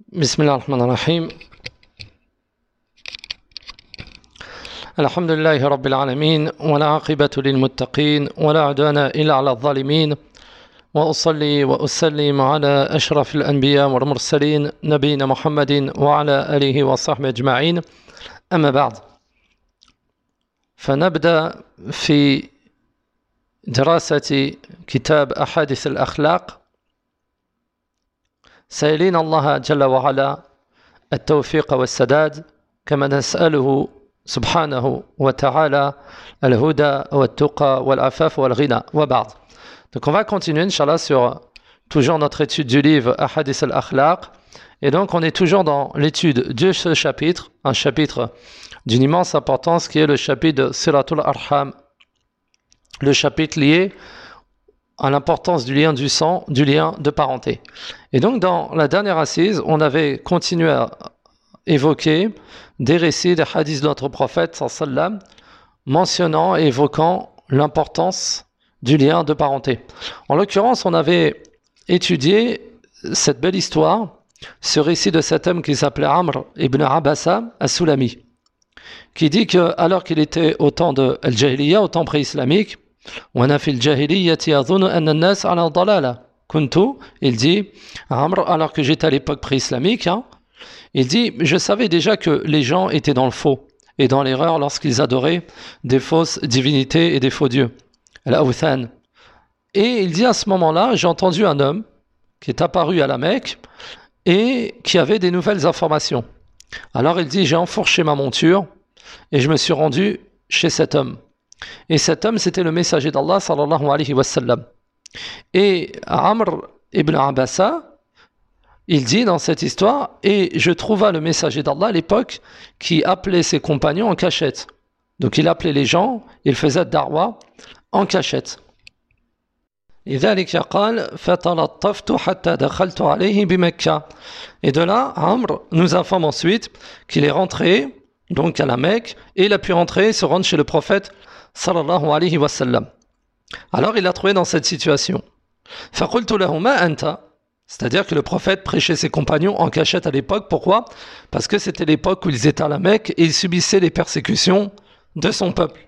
بسم الله الرحمن الرحيم الحمد لله رب العالمين ولا عاقبة للمتقين ولا عدوان إلا على الظالمين وأصلي وأسلم على أشرف الأنبياء والمرسلين نبينا محمد وعلى آله وصحبه أجمعين أما بعد فنبدأ في دراسة كتاب أحاديث الأخلاق سائلين الله جل وعلا التوفيق والسداد كما نسأله سبحانه وتعالى الهدى والتقى والعفاف والغنى وبعد. Donc on va continuer Inch'Allah sur toujours notre étude du livre Ahadith al-Akhlaq, et donc on est toujours dans l'étude de ce chapitre, un chapitre d'une immense importance qui est le chapitre de Silatul Arham, le chapitre lié à l'importance du lien du sang, du lien de parenté. Et donc dans la dernière assise, on avait continué à évoquer des récits, des hadiths de notre prophète sallam, mentionnant et évoquant l'importance du lien de parenté. En l'occurrence, on avait étudié cette belle histoire, ce récit de cet homme qui s'appelait Amr ibn Abasa as-Sulami, qui dit que alors qu'il était au temps de Al-Jahiliya, au temps pré-islamique, il dit, Amr, alors que j'étais à l'époque pré-islamique, il dit, je savais déjà que les gens étaient dans le faux et dans l'erreur lorsqu'ils adoraient des fausses divinités et des faux dieux. Et il dit, à ce moment-là, j'ai entendu un homme qui est apparu à la Mecque et qui avait des nouvelles informations. Alors il dit, j'ai enfourché ma monture et je me suis rendu chez cet homme. Et cet homme, c'était le messager d'Allah sallallahu alayhi wa sallam. Et Amr ibn Abasa, il dit dans cette histoire, et je trouva le messager d'Allah à l'époque qui appelait ses compagnons en cachette. Donc il appelait les gens, il faisait darwa en cachette. Et de là, Amr nous informe ensuite qu'il est rentré donc à la Mecque, et il a pu rentrer, se rendre chez le prophète sallallahu alayhi wa sallam. Alors il a trouvé dans cette situation. C'est-à-dire que le prophète prêchait ses compagnons en cachette à l'époque. Pourquoi? Parce que c'était l'époque où ils étaient à la Mecque et ils subissaient les persécutions de son peuple.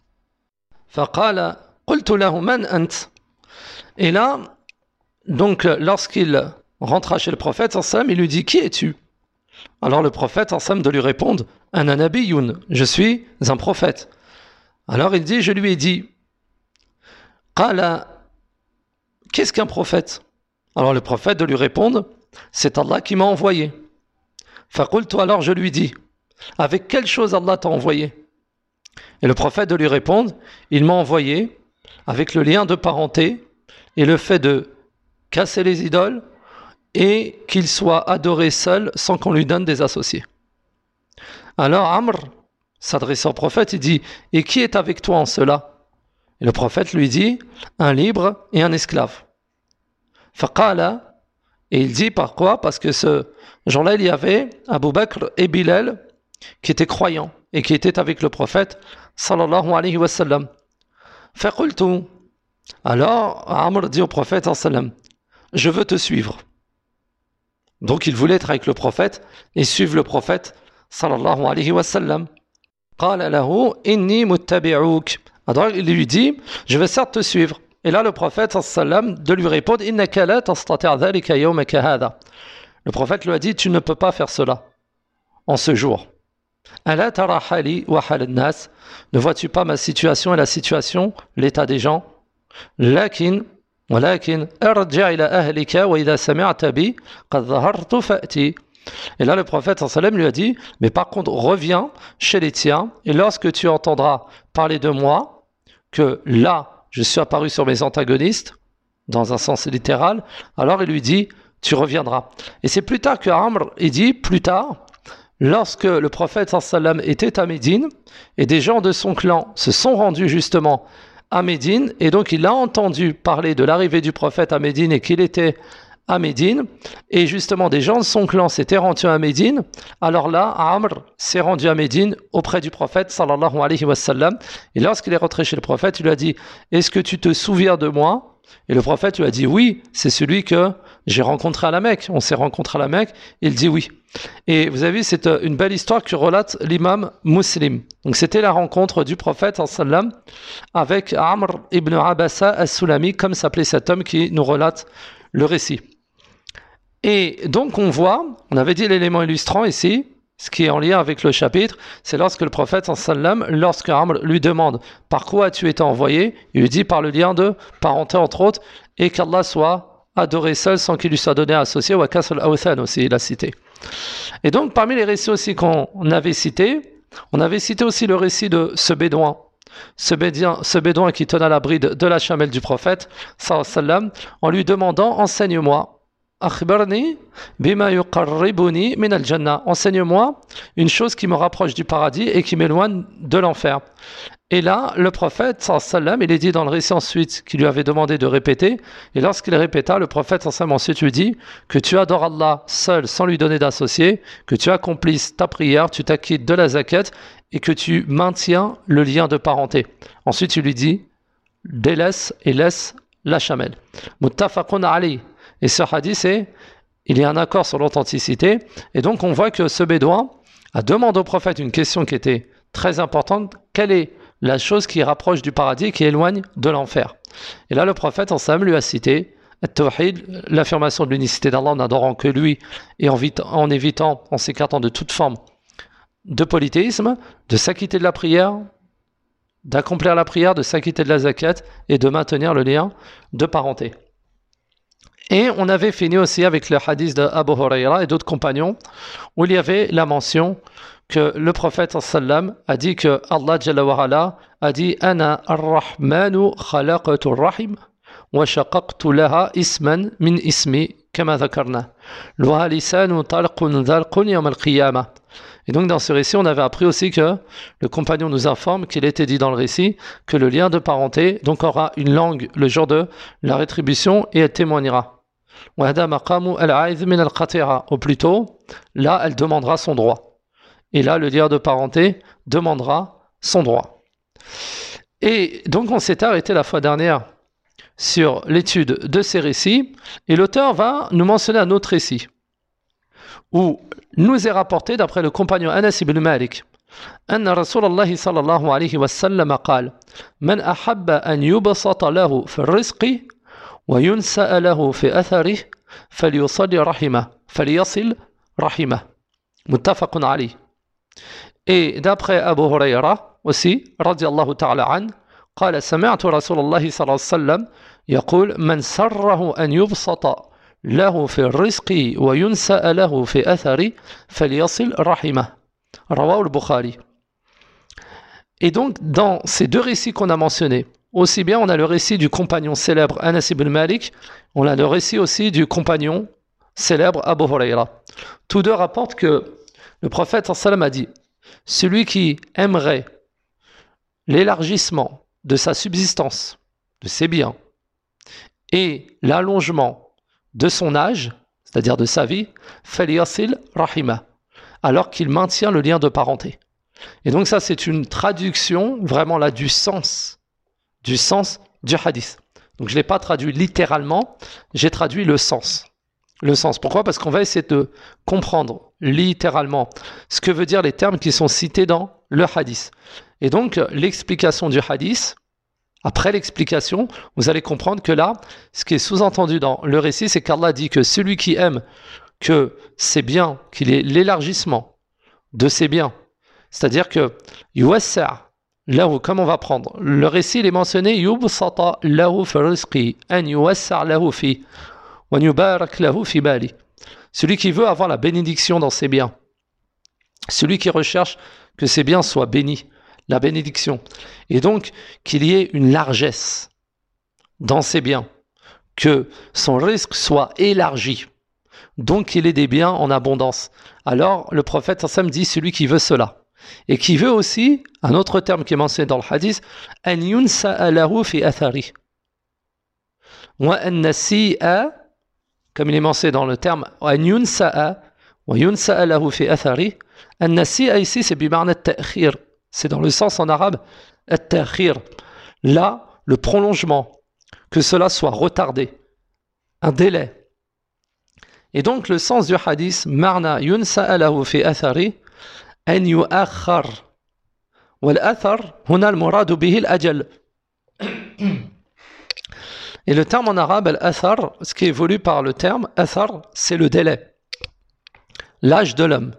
Et là, donc lorsqu'il rentra chez le prophète sallallahu alayhi wa sallam, il lui dit, qui es-tu? Alors le prophète sallallahu alayhi wa sallam de lui répondre, Ana nabiyyun, je suis un prophète. Alors il dit, je lui ai dit, Qala, qu'est-ce qu'un prophète? Alors le prophète de lui répondre, c'est Allah qui m'a envoyé. Faqultu, alors je lui dis, avec quelle chose Allah t'a envoyé? Et le prophète de lui répondre, il m'a envoyé avec le lien de parenté et le fait de casser les idoles et qu'il soit adoré seul sans qu'on lui donne des associés. Alors Amr, s'adressant au prophète, il dit, et qui est avec toi en cela? Et le prophète lui dit, un libre et un esclave. Faqala, et il dit, par quoi? Parce que ce jour-là, il y avait Abu Bakr et Bilal qui étaient croyants et qui étaient avec le prophète sallallahu alayhi wa sallam. Faqultu, alors Amr dit au prophète sallallahu alayhi wa sallam, je veux te suivre. Donc il voulait être avec le prophète et suivre le prophète sallallahu alayhi wa sallam. Qala lahu inni muttabi'uk. Alors il lui dit, je vais certes te suivre. Et là le prophète sallallahu alayhi wa sallam de lui répondre, innaka la tastati' dhalika yawmaka hadha. Le prophète lui a dit, tu ne peux pas faire cela en ce jour. Ala tara hali wa hal an-nas. Ne vois-tu pas ma situation et la situation, l'état des gens? ولكن ارجع إلى أهلك وإذا سمعت بي قد ظهرت فأتي. Et là le prophète sallallahu alayhi wa sallam lui a dit, mais par contre reviens chez les tiens et lorsque tu entendras parler de moi, que là je suis apparu sur mes antagonistes, dans un sens littéral, alors il lui dit, tu reviendras. Et c'est plus tard que Amr, il dit, plus tard, lorsque le prophète sallallahu alayhi wa sallam était à Médine et des gens de son clan se sont rendus justement à Médine, et donc il a entendu parler de l'arrivée du prophète à Médine et qu'il était à Médine, et justement des gens de son clan s'étaient rendus à Médine. Alors là, Amr s'est rendu à Médine auprès du prophète sallallahu alayhi wa sallam, et lorsqu'il est rentré chez le prophète, il lui a dit, est-ce que tu te souviens de moi? Et le prophète lui a dit oui, c'est celui que j'ai rencontré à la Mecque. On s'est rencontré à la Mecque. Il dit oui. Et vous avez vu, c'est une belle histoire que relate l'imam Muslim. Donc c'était la rencontre du prophète sallam avec Amr ibn Abasa as-Sulami, comme s'appelait cet homme qui nous relate le récit. Et donc on voit, on avait dit l'élément illustrant ici, ce qui est en lien avec le chapitre, c'est lorsque le prophète sallam, lorsque Amr lui demande par quoi as-tu été envoyé, il lui dit par le lien de parenté entre autres, et qu'Allah soit adoré seul sans qu'il lui soit donné à associer, ou à Kasr al-Awthan aussi, il a cité. Et donc parmi les récits aussi qu'on avait cités, on avait cité aussi le récit de ce bédouin. Ce bédouin qui tenait à l'abri de la chamelle du prophète sallam, en lui demandant enseigne-moi. Akhbarni bima yuqarribuni min al-jannah. Enseigne-moi une chose qui me rapproche du paradis et qui m'éloigne de l'enfer. Et là, le prophète sallam, il est dit dans le récit ensuite qu'il lui avait demandé de répéter. Et lorsqu'il répéta, le prophète sallam ensuite lui dit que tu adores Allah seul sans lui donner d'associé, que tu accomplisses ta prière, tu t'acquittes de la zakat et que tu maintiens le lien de parenté. Ensuite, il lui dit délaisse et laisse la chamelle. Muttafaqun alayh. Et ce hadith, il y a un accord sur l'authenticité. Et donc, on voit que ce bédouin a demandé au prophète une question qui était très importante. Quelle est la chose qui rapproche du paradis et qui éloigne de l'enfer? Et là, le prophète, en Sam, lui a cité At-Tawhid, l'affirmation de l'unicité d'Allah en adorant que lui et en évitant, en s'écartant de toute forme de polythéisme, de s'acquitter de la prière, d'accomplir la prière, de s'acquitter de la zakat et de maintenir le lien de parenté. Et on avait fini aussi avec le hadith d'Abu Huraira et d'autres compagnons où il y avait la mention que le prophète sallam a dit que Allah Jalla wa Ala a dit Ana ar-Rahmanu khalaqatu ar-Rahim wa shaqaqtu laha isman min ismi kama dhakarna wa lisanu talqun dhalqun yawm al-qiyamah. Et donc dans ce récit on avait appris aussi que le compagnon nous informe qu'il était dit dans le récit que le lien de parenté donc aura une langue le jour de la rétribution et elle témoignera. Ou plutôt, là, elle demandera son droit. Et là, le lien de parenté demandera son droit. Et donc, on s'est arrêté la fois dernière sur l'étude de ces récits. Et l'auteur va nous mentionner un autre récit où nous est rapporté, d'après le compagnon Anas ibn Malik, أن رسول الله صلى الله عليه وسلم قال من أحب أن يبسط له في الرزق وينسأ له في أثره فليصل رحمه متفق عليه. Et d'après Abu Huraira aussi رضي الله تعالى عنه قال سمعت رسول الله صلى الله عليه وسلم يقول من سره أن يبسط له في الرزق وينسأ له في أثره فليصل رحمه رواه البخاري. Et donc dans ces deux récits qu'on a mentionnés, aussi bien on a le récit du compagnon célèbre Anas ibn Malik, on a le récit aussi du compagnon célèbre Abu Huraira. Tous deux rapportent que le prophète sallam a dit celui qui aimerait l'élargissement de sa subsistance, de ses biens, et l'allongement de son âge, c'est-à-dire de sa vie, falyasil rahima, alors qu'il maintient le lien de parenté. Et donc ça c'est une traduction vraiment là du sens du hadith. Donc je ne l'ai pas traduit littéralement, j'ai traduit le sens. Le sens. Pourquoi? Parce qu'on va essayer de comprendre littéralement ce que veut dire les termes qui sont cités dans le hadith. Et donc l'explication du hadith, après l'explication, vous allez comprendre que là, ce qui est sous-entendu dans le récit, c'est qu'Allah dit que celui qui aime que ses biens, qu'il ait l'élargissement de ses biens, c'est-à-dire que yuwassa' lahu, comme on va prendre, le récit il est mentionné yubsata lahu fi rizqi, an yuwassa' lahu fi, wa yubarak lahu fi bali. Celui qui veut avoir la bénédiction dans ses biens, celui qui recherche que ses biens soient bénis, la bénédiction, et donc qu'il y ait une largesse dans ses biens, que son risque soit élargi, donc qu'il ait des biens en abondance. Alors le prophète Hassan dit celui qui veut cela, et qui veut aussi, un autre terme qui est mentionné dans le hadith, an yunsa'a lahu fi athari, wa an nasi'a, comme il est mentionné dans le terme an yunsa'a wa yunsa'a lahu fi athari. An nasi'a ici c'est bimarna ta'khir, c'est dans le sens en arabe at-ta'khir, là le prolongement, que cela soit retardé, un délai. Et donc le sens du hadith, marna yunsa'alahu fi athari an yu'akhkhar. والأثر هنا المراد به الأجل. Et le terme en arabe, al-athar, ce qui est voulu par le terme athar, c'est le délai, l'âge de l'homme.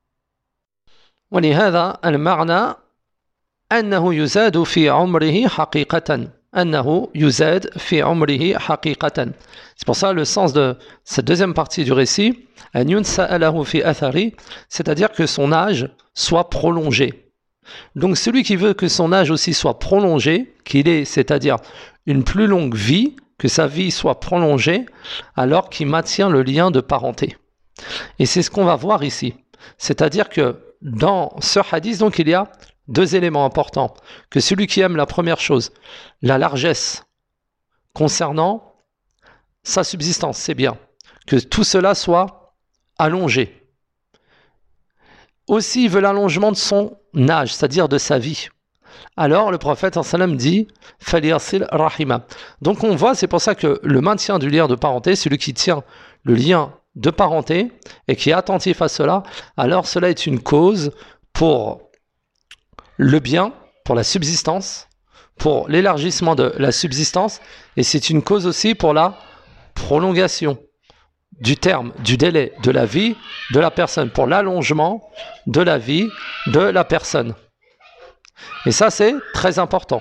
ولهذا المعنى أنه يزاد في عمره حقيقة. أنه يزاد في عمره حقيقة. C'est pour ça le sens de cette deuxième partie du récit, أن ينسأله في أثره, c'est-à-dire que son âge soit prolongé. Donc celui qui veut que son âge aussi soit prolongé, qu'il ait, c'est-à-dire une plus longue vie, que sa vie soit prolongée, alors qu'il maintient le lien de parenté. Et c'est ce qu'on va voir ici. C'est-à-dire que dans ce hadith, donc, il y a deux éléments importants. Que celui qui aime la première chose, la largesse concernant sa subsistance, c'est bien. Que tout cela soit allongé. Aussi, il veut l'allongement de son âge, c'est-à-dire de sa vie. Alors, le prophète sallam dit « Falyasil rahima ». Donc, on voit, c'est pour ça que le maintien du lien de parenté, celui qui tient le lien de parenté et qui est attentif à cela, alors cela est une cause pour le bien, pour la subsistance, pour l'élargissement de la subsistance, et c'est une cause aussi pour la prolongation du terme, du délai de la vie de la personne, pour l'allongement de la vie de la personne. Et ça, c'est très important.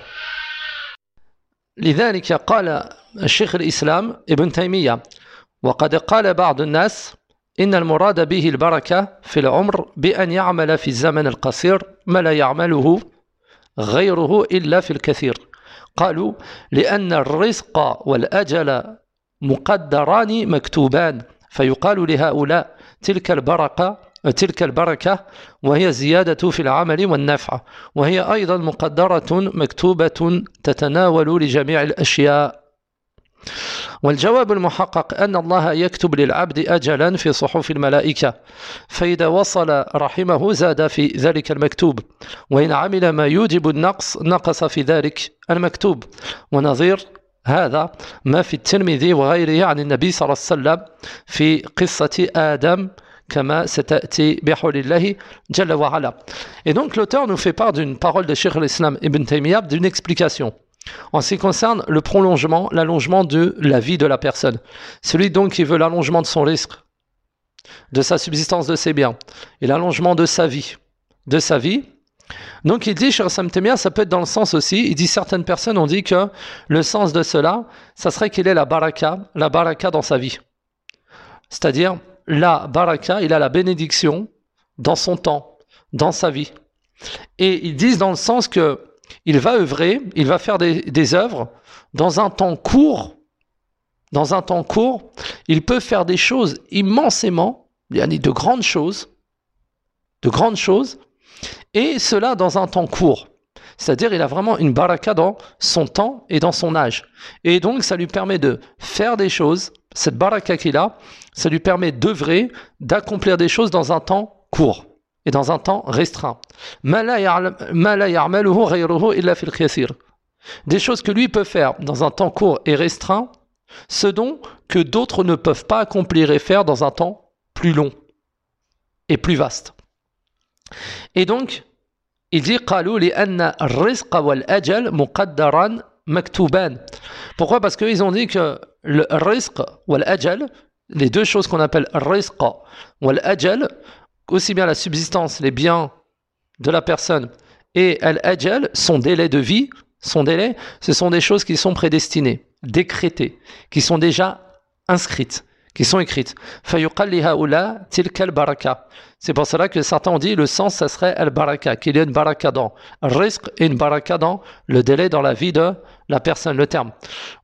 لذلك قال الشيخ الإسلام ابن تيمية وقد قال بعض الناس إن المراد به البركة في العمر بأن يعمل في الزمن القصير ما لا يعمله غيره إلا في الكثير. قالوا لأن الرزق والأجل مقدران مكتوبان فيقال لهؤلاء تلك البركة وهي زيادة في العمل والنفع وهي أيضا مقدرة مكتوبة تتناول لجميع الأشياء. والجواب المحقق أن الله يكتب للعبد أجلا في صحف الملائكة فإذا وصل رحمه زاد في ذلك المكتوب وإن عمل ما يوجب النقص نقص في ذلك المكتوب. ونظير هذا ما في الترمذي وغيره عن النبي صلى الله عليه وسلم في قصة آدم كما ستأتي بحول الله جل وعلا. Et donc l'auteur nous fait part d'une parole de Cheikh al-Islam Ibn Taymiyyah, d'une explication en ce qui concerne le prolongement, l'allongement de la vie de la personne. Celui donc qui veut l'allongement de son risque, de sa subsistance, de ses biens, et l'allongement de sa vie. Donc il dit, Cheikh al-Islam Taymiyyah, ça peut être dans le sens aussi, il dit certaines personnes ont dit que le sens de cela, ça serait qu'il ait la baraka dans sa vie. C'est-à-dire, la baraka, il a la bénédiction dans son temps, dans sa vie. Et ils disent dans le sens que il va œuvrer, il va faire des œuvres dans un temps court. Dans un temps court, il peut faire des choses immensément, de grandes choses, et cela dans un temps court. C'est-à-dire, il a vraiment une baraka dans son temps et dans son âge. Et donc, ça lui permet de faire des choses, cette baraka qu'il a, ça lui permet d'œuvrer, d'accomplir des choses dans un temps court et dans un temps restreint. Des choses que lui peut faire dans un temps court et restreint, ce dont que d'autres ne peuvent pas accomplir et faire dans un temps plus long et plus vaste. Et donc, il dit pourquoi? Parce qu'ils ont dit que le rizq wal ajal, les deux choses qu'on appelle rizq wal ajal, aussi bien la subsistance, les biens de la personne et al-ajal, son délai de vie, ce sont des choses qui sont prédestinées, décrétées, qui sont déjà inscrites, qui sont écrites. C'est pour cela que certains ont dit le sens, ça serait al-baraka, qu'il y a une baraka dans le rizq et une baraka dans le délai dans la vie de la personne, le terme.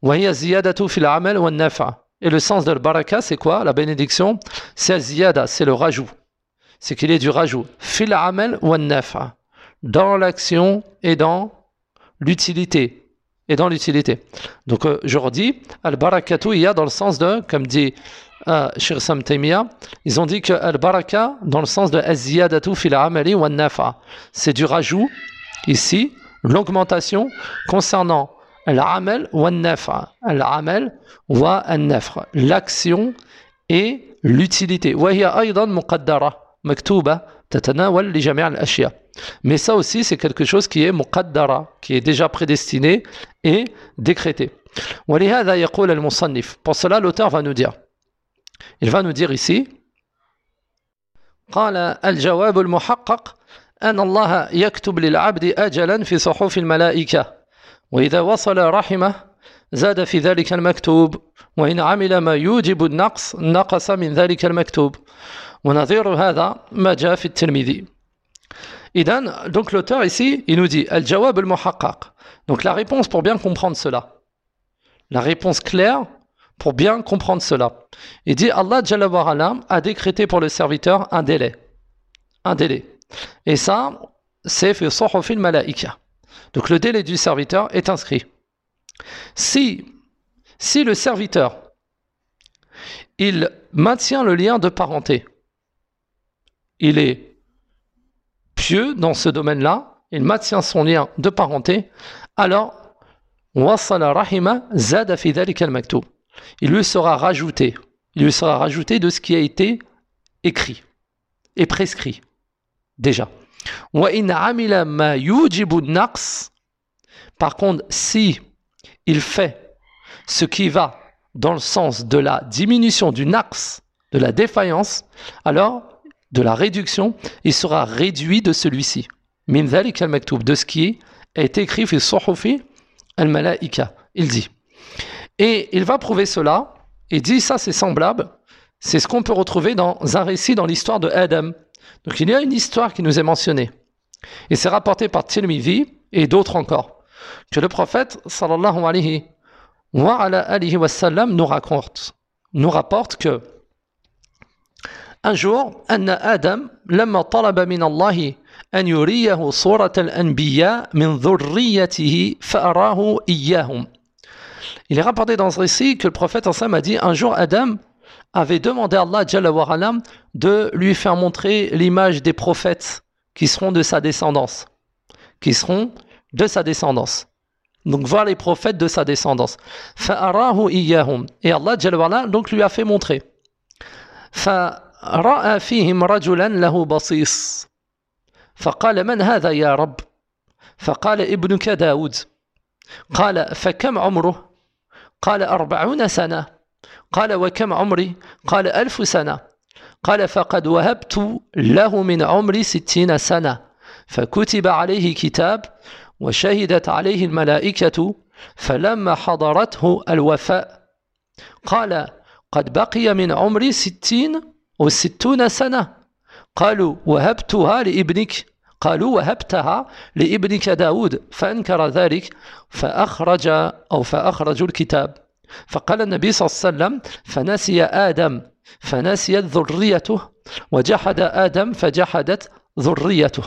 Et le sens de al-baraka, c'est quoi? La bénédiction, c'est ziyada, c'est le rajout. C'est qu'il y ait du rajout. Fil amal wa nafa, dans l'action et dans l'utilité. Donc je redis, al-barakatu, il y a dans le sens de, comme dit Cheikh Sam Taymiyyah, ils ont dit que al-baraka dans le sens de az-ziyadatu fil amali wa nafa, c'est du rajout ici, l'augmentation concernant al-amal wa al-naf'a. Al-amal wa al-naf'a. L'action et l'utilité. وهي أيضا مقدرة مكتوبة تتناول لجميع الأشياء. Mais ça aussi, c'est quelque chose qui est muqaddara, qui est déjà prédestiné et décrété. ولهذا يقول المصنف. Pour cela, l'auteur va nous dire. Il va nous dire ici. قال الجواب المحقق أن الله يكتب للعبد أجلا في صحف الملائكة وإذا وصل رحمه زاد في ذلك المكتوب وإن عمل ما يوجب النقص نقص من ذلك المكتوب ونظير هذا ما جاء في الترمذي. إذن donc l'auteur ici il nous dit الجواب المحقق. Donc la réponse pour bien comprendre cela, la réponse claire pour bien comprendre cela. Il dit Allah Jalla wa Ala a décrété pour le serviteur un délai. Un délai. Et ça, c'est fi suhufil malaika. Donc le délai du serviteur est inscrit. Si le serviteur, il maintient le lien de parenté, il est pieux dans ce domaine-là, il maintient son lien de parenté, alors wasala rahima zada fi dhalika al-maktub. Il lui sera rajouté de ce qui a été écrit et prescrit déjà. Wa in amila ma yujibu an-naqs. Par contre, si il fait ce qui va dans le sens de la diminution du naqs, de la défaillance, alors de la réduction, il sera réduit de celui-ci. Min dhalika al-maktub, de ce qui a été écrit fi suhufi al-malaika. Il dit. Et il va prouver cela, et dit ça c'est semblable, c'est ce qu'on peut retrouver dans un récit dans l'histoire de Adam. Donc il y a une histoire qui nous est mentionnée, et c'est rapporté par Tirmidhi et d'autres encore, que le prophète sallallahu alayhi wa sallam nous rapporte que un jour, anna Adam lamma talaba min Allah an yuriyahu surat al-anbiya min dhurriyyatihi fa'arahu iyyahum. Il est rapporté dans ce récit que le prophète a dit un jour Adam avait demandé à Allah Jalla wa Ala de lui faire montrer l'image des prophètes qui seront de sa descendance. Donc voir les prophètes de sa descendance. فَأَرَاهُ إِيَّاهُمْ. Et Allah Jalla wa Ala donc lui a fait montrer. فَرَأَى فِيهِمْ رَجُلًا لَهُ بَصِيص فَقَالَ مَنْ هَذَا يَا رَبِّ فَقَالَ ابْنُكَ داود قال فكم عمره قال 40 سنة قال وكم عمري قال 1000 سنة قال فقد وهبت له من عمري 60 سنة فكتب عليه كتاب وشهدت عليه الملائكة فلما حضرته الوفاء قال قد بقي من عمري 60 سنة قالوا وهبتها لابنك قالوا وهبتها لابنك داود فأنكر ذلك فأخرجوا الكتاب فقال النبي صلى الله عليه وسلم فنسي آدم فنسيت ذريته وجحد آدم فجحدت ذريته.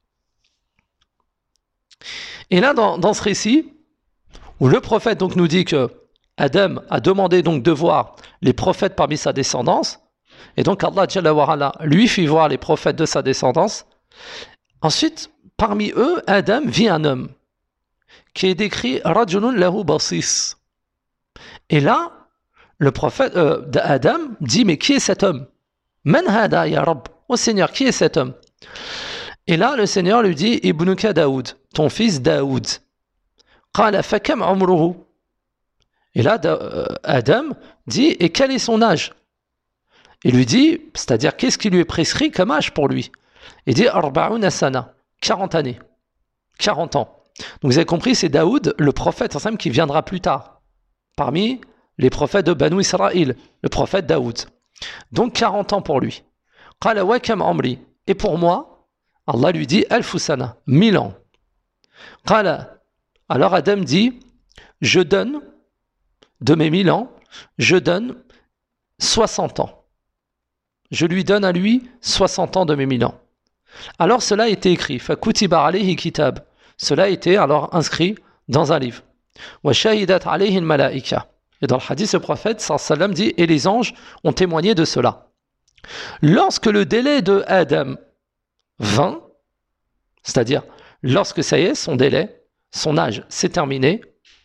Et là dans ce récit où le prophète donc nous dit que Adam a demandé donc de voir les prophètes parmi sa descendance, et donc Allah Jalla wa Ala lui fit voir les prophètes de sa descendance. Ensuite, parmi eux, Adam vit un homme qui est décrit Rajulun lahu basis. Et là, le prophète Adam dit mais qui est cet homme? Man hada ya Rabb? Oh Seigneur, qui est cet homme? Et là, le Seigneur lui dit Ibnuka Daoud, ton fils Daoud. Qala fakam umruhu. Et là, Adam dit et quel est son âge? Il lui dit, c'est-à-dire qu'est-ce qui lui est prescrit comme âge pour lui? Il dit 40 sana, 40 années, 40 ans. Donc vous avez compris, c'est Daoud, le prophète ensemble qui viendra plus tard, parmi les prophètes de Banu Israël, le prophète Daoud. Donc 40 ans pour lui. Qala wa kam amri. Et pour moi, Allah lui dit 1000 sana, 1000 ans. Qala. Alors Adam dit, je donne de mes 1000 ans, je donne 60 ans. Je lui donne à lui 60 ans de mes 1000 ans. Alors cela a été écrit. Fakutiba alayhi kitab. Cela a été alors inscrit dans un livre. Wa shahidat alayhi al-malaika. Et dans le hadith, le prophète sallallahu alayhi wa sallam dit, et les anges ont témoigné de cela. Lorsque le délai de Adam vint, c'est-à-dire lorsque ça y est, son délai, son âge s'est terminé,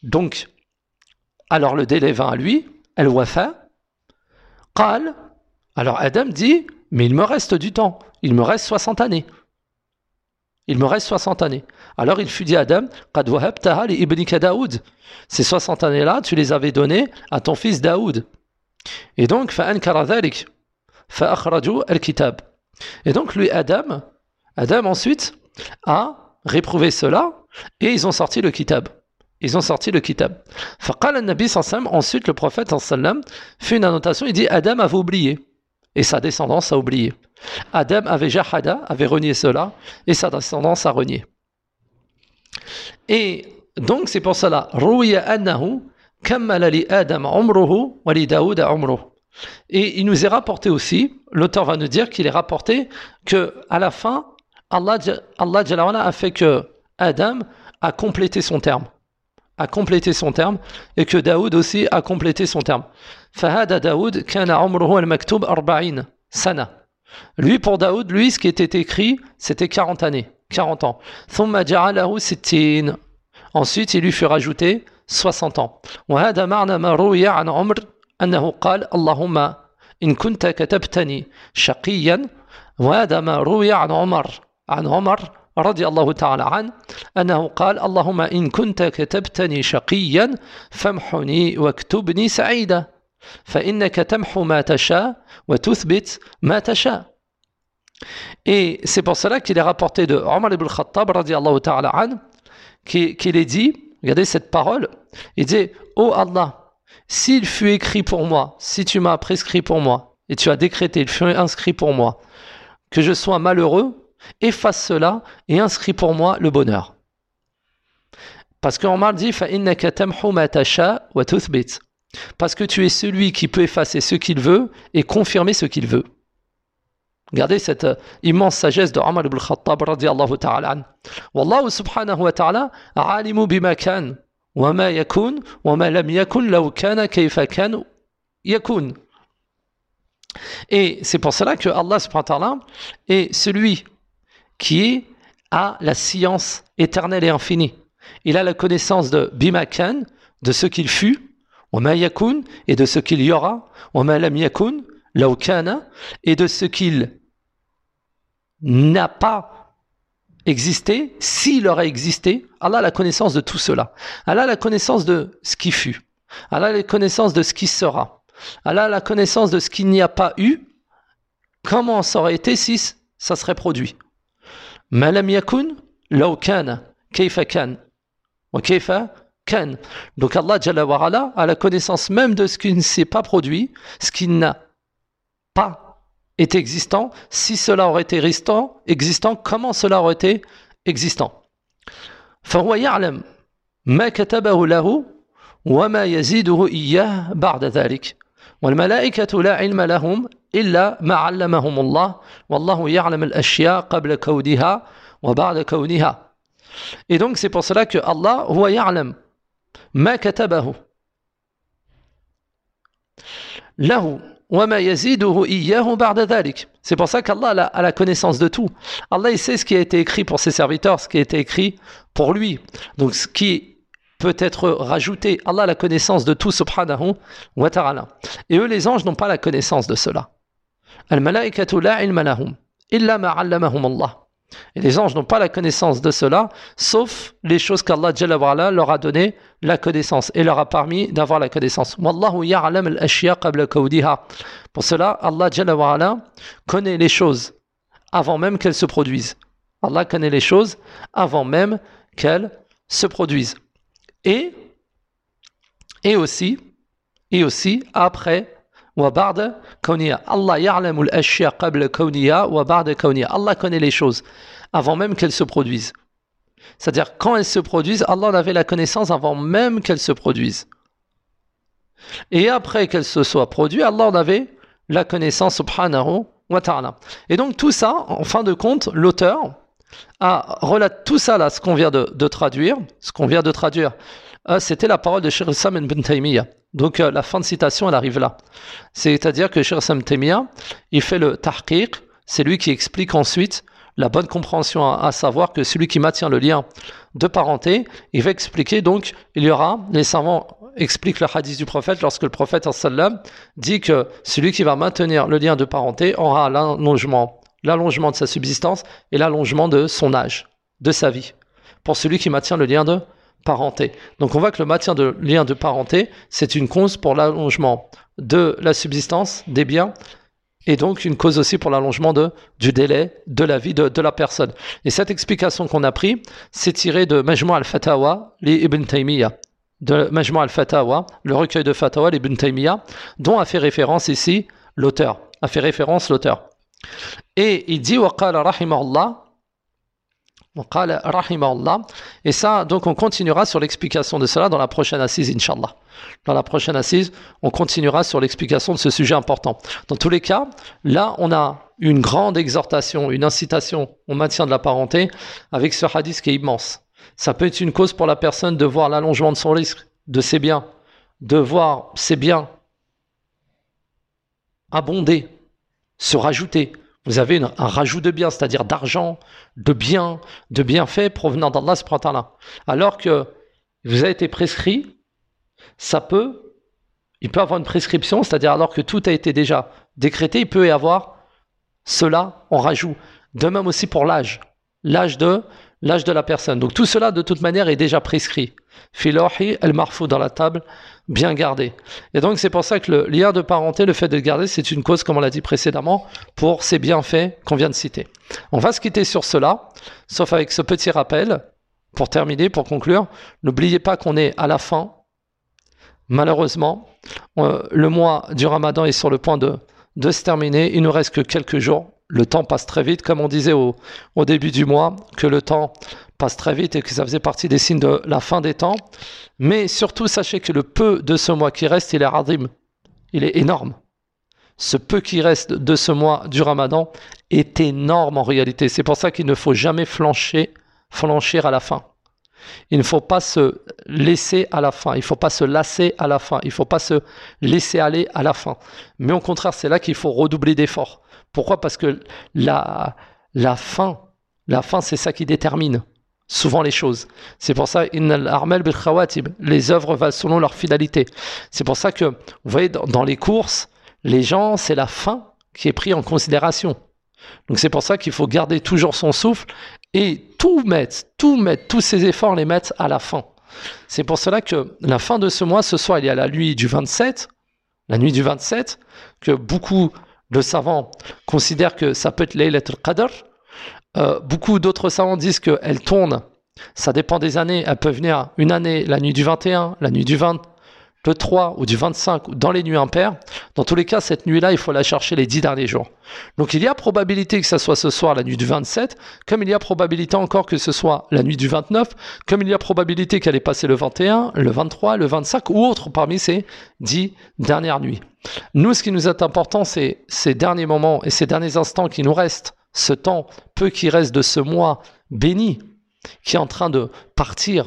Donc, alors le délai vint à lui, al-wafa, qal, alors Adam dit, mais il me reste du temps, il me reste 60 années. Il me reste 60 années. Alors il fut dit à Adam, qad wahabtaha li ibnika Daoud. Ces 60 années-là, tu les avais données à ton fils Daoud. Et donc, fa'ankara dhalik, fa'akhraju al-kitab. Et donc lui, Adam ensuite a réprouvé cela et ils ont sorti le kitab. Ils ont sorti le kitab. Faqala an-nabi sallam, ensuite le prophète sallam fait une annotation, il dit Adam avait oublié et sa descendance a oublié. Adam avait jahada, avait renié cela et sa descendance a renié. Et donc c'est pour cela ruwiya annahu kammala li Adam umruhu wa li Daoud umruhu. Et il nous est rapporté aussi, l'auteur va nous dire qu'il est rapporté que à la fin Allah Jalla wa'ala a fait que Adam a complété son terme. Et que Daoud aussi a complété son terme. Fahada Daoud kana umruhu al-maktub 40 sana. Lui, pour Daoud, ce qui était écrit, c'était 40 années, 40 ans. Thumma ja'alahu 60. Ensuite, il lui fut rajouté 60 ans. Wa hada ma'na ma ruwiya an Umr annahu qala Allahumma in kunta katabtani shaqiyan. Wa hada ma ruwiya an Umar رضي الله تعالى عنه أنه قال اللهم إن كنت كتبتني شقيا فامحني واكتبني سعيدا فإنك تمحو ما تشاء وتثبت ما تشاء. Et c'est pour cela qu'il est rapporté de Omar ibn al-Khattab رضي الله تعالى عنه qu'il est dit, regardez cette parole, il dit oh Allah, s'il fut écrit pour moi, si tu m'as prescrit pour moi et tu as décrété, il fut inscrit pour moi que je sois malheureux, efface cela et inscris pour moi le bonheur. Parce qu'on m'a dit parce que tu es celui qui peut effacer ce qu'il veut et confirmer ce qu'il veut. Regardez cette immense sagesse de Omar ibn al-Khattab radiyallahu ta'ala an. Wallahu subhanahu wa ta'ala alimu bima kan wa ma yakun wa ma lam yakun law kana kayfa kan yakun. Et c'est pour cela que Allah subhanahu wa ta'ala est celui qui a la science éternelle et infinie. Il a la connaissance de Bimakan, de ce qu'il fut, Wama yakun, et de ce qu'il y aura, Wama lam yakun, laukana, et de ce qu'il n'a pas existé, s'il aurait existé. Allah a la connaissance de tout cela. Allah a la connaissance de ce qui fut. Allah a la connaissance de ce qui sera. Allah a la connaissance de ce qu'il n'y a pas eu. Comment ça aurait été si ça serait produit? Ma lam yakun, law kana, kayfa kan, wa kayfa kan. Donc Allah Jalla wa Ala a la connaissance même de ce qui ne s'est pas produit, ce qui n'a pas été existant, si cela aurait été existant, comment cela aurait été existant. فهو يعلم ما كتبه له وما يزيده إياه بعد ذلك. والملائكة لا علم لهم إلا ما علمهم الله والله يعلم الأشياء قبل كونها وبعد كونها. Et donc c'est pour cela que Allah هو يعلم ما كتبه له وما يزيده إياه بعد ذلك. C'est pour ça qu'Allah a la connaissance de tout. Allah il sait ce qui a été écrit pour ses serviteurs, ce qui a été écrit pour lui. Donc ce qui peut être rajouté. Allah a la connaissance de tout, subhanahu wa ta'ala. Et eux, les anges, n'ont pas la connaissance de cela. Al-malaikatu la ilma lahum, illa ma 'allamahum Allah. Et les anges n'ont pas la connaissance de cela, sauf les choses qu'Allah Jalla wa Ala leur a donné la connaissance et leur a permis d'avoir la connaissance. Wallahu ya'lam al-ashya qabla kawdiha. Pour cela, Allah Jalla wa Ala connaît les choses avant même qu'elles se produisent. Allah connaît les choses avant même qu'elles se produisent. Et aussi après wa ba'da kawniya. Allah ya'lamu al-ashya qabla kawniya wa ba'da kawniya. Allah connaît les choses avant même qu'elles se produisent. C'est-à-dire quand elles se produisent, Allah en avait la connaissance avant même qu'elles se produisent. Et après qu'elles se soient produites, Allah en avait la connaissance subhanahu wa ta'ala. Et donc tout ça, en fin de compte, l'auteur relate tout ça là, ce qu'on vient de traduire, c'était la parole de Cheikh al-Islam ibn Taymiyyah. Donc la fin de citation, elle arrive là. C'est-à-dire que Cheikh al-Islam ibn Taymiyyah, il fait le tahqiq, c'est lui qui explique ensuite la bonne compréhension à savoir que celui qui maintient le lien de parenté, il va expliquer donc, il y aura, les savants expliquent le hadith du prophète lorsque le prophète sallam dit que celui qui va maintenir le lien de parenté aura l'allongement de sa subsistance et l'allongement de son âge, de sa vie, pour celui qui maintient le lien de parenté. Donc on voit que le maintien de lien de parenté, c'est une cause pour l'allongement de la subsistance, des biens, et donc une cause aussi pour l'allongement du délai de la vie de la personne. Et cette explication qu'on a prise, c'est tiré de Majmu' al-Fatawa, l'Ibn Taymiyyah, de Majmu' al-Fatawa, le recueil de Fatawa, l'Ibn Taymiyyah, dont a fait référence ici l'auteur. Et il dit وقال رحمه الله وقال رحمه الله. Et ça, donc on continuera sur l'explication de cela dans la prochaine assise, Inch'Allah. Dans la prochaine assise, on continuera sur l'explication de ce sujet important. Dans tous les cas, là, on a une grande exhortation, une incitation au maintien de la parenté avec ce hadith qui est immense. Ça peut être une cause pour la personne de voir l'allongement de son risque, de ses biens, de voir ses biens abonder, se rajouter. Vous avez un rajout de biens, c'est-à-dire d'argent, de bienfaits provenant d'Allah subhanahu wa ta'ala. Alors que vous avez été prescrit, il peut avoir une prescription, c'est-à-dire alors que tout a été déjà décrété, il peut y avoir cela en rajout. De même aussi pour l'âge de la personne. Donc tout cela de toute manière est déjà prescrit. Filohi el-marfou dans la table, bien gardé. Et donc c'est pour ça que le lien de parenté, le fait de le garder, c'est une cause, comme on l'a dit précédemment, pour ces bienfaits qu'on vient de citer. On va se quitter sur cela, sauf avec ce petit rappel, pour terminer, pour conclure. N'oubliez pas qu'on est à la fin. Malheureusement, le mois du Ramadan est sur le point de se terminer. Il ne nous reste que quelques jours. Le temps passe très vite, comme on disait au début du mois, que le temps passe très vite et que ça faisait partie des signes de la fin des temps. Mais surtout, sachez que le peu de ce mois qui reste, il est radim. Il est énorme. Ce peu qui reste de ce mois du Ramadan est énorme en réalité. C'est pour ça qu'il ne faut jamais flancher à la fin. Il ne faut pas se laisser à la fin, il ne faut pas se lasser à la fin, il ne faut pas se laisser aller à la fin. Mais au contraire, c'est là qu'il faut redoubler d'efforts. Pourquoi ? Parce que la fin, c'est ça qui détermine souvent les choses. C'est pour ça, les œuvres valent selon leur finalité. C'est pour ça que, vous voyez, dans les courses, les gens, c'est la fin qui est prise en considération. Donc c'est pour ça qu'il faut garder toujours son souffle et tout mettre, tous ses efforts les mettre à la fin. C'est pour cela que la fin de ce mois, ce soir, il y a la nuit du 27, que beaucoup de savants considèrent que ça peut être Laylat al-Qadr. Beaucoup d'autres savants disent qu'elle tourne, ça dépend des années, elle peut venir une année, la nuit du 21, la nuit du 23 ou du 25, ou dans les nuits impaires. Dans tous les cas, cette nuit-là, il faut la chercher les 10 derniers jours. Donc il y a probabilité que ça soit ce soir la nuit du 27, comme il y a probabilité encore que ce soit la nuit du 29, comme il y a probabilité qu'elle ait passé le 21, le 23, le 25 ou autre parmi ces 10 dernières nuits. Nous, ce qui nous est important, c'est ces derniers moments et ces derniers instants qui nous restent, ce temps peu qui reste de ce mois béni, qui est en train de partir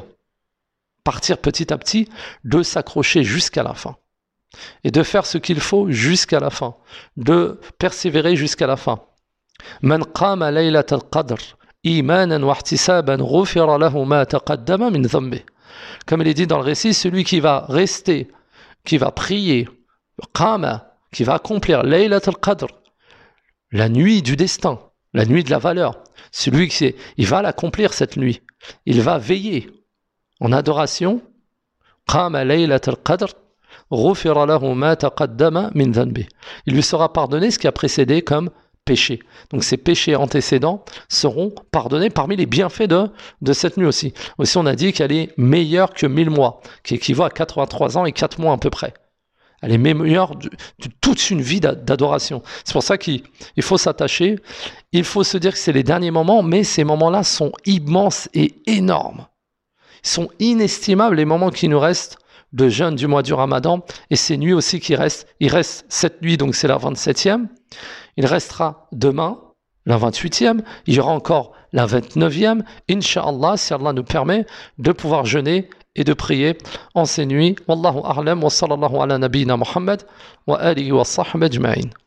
petit à petit, de s'accrocher jusqu'à la fin. Et de faire ce qu'il faut jusqu'à la fin. De persévérer jusqu'à la fin. Man qama laylat al-qadr imanan wa ihtisaban ghufira lahu ma taqaddama min dhanbi. Comme il est dit dans le récit, celui qui va rester, qui va prier, qama, qui va accomplir laylat al-qadr, la nuit du destin, la nuit de la valeur. Celui il va l'accomplir cette nuit. Il va veiller en adoration. Qama laylat al-qadr ghufira lahu ma taqaddama min dhanbi. Il lui sera pardonné ce qui a précédé comme péché. Donc ces péchés antécédents seront pardonnés parmi les bienfaits de cette nuit aussi. Aussi on a dit qu'elle est meilleure que 1000 mois, qui équivaut à 83 ans et 4 mois à peu près. Elle est meilleure de toute une vie d'adoration. C'est pour ça qu'il faut s'attacher. Il faut se dire que c'est les derniers moments, mais ces moments-là sont immenses et énormes. Ils sont inestimables les moments qui nous restent de jeûne du mois du Ramadan et ces nuits aussi qui restent. Il reste cette nuit, donc c'est la 27e. Il restera demain, la 28e. Il y aura encore la 29e. Inch'Allah, si Allah nous permet de pouvoir jeûner et de prier en ces nuits. Wallahu a'lam wa sallallahu ala nabiyyina Muhammad wa alihi wa sahbihi ajma'in.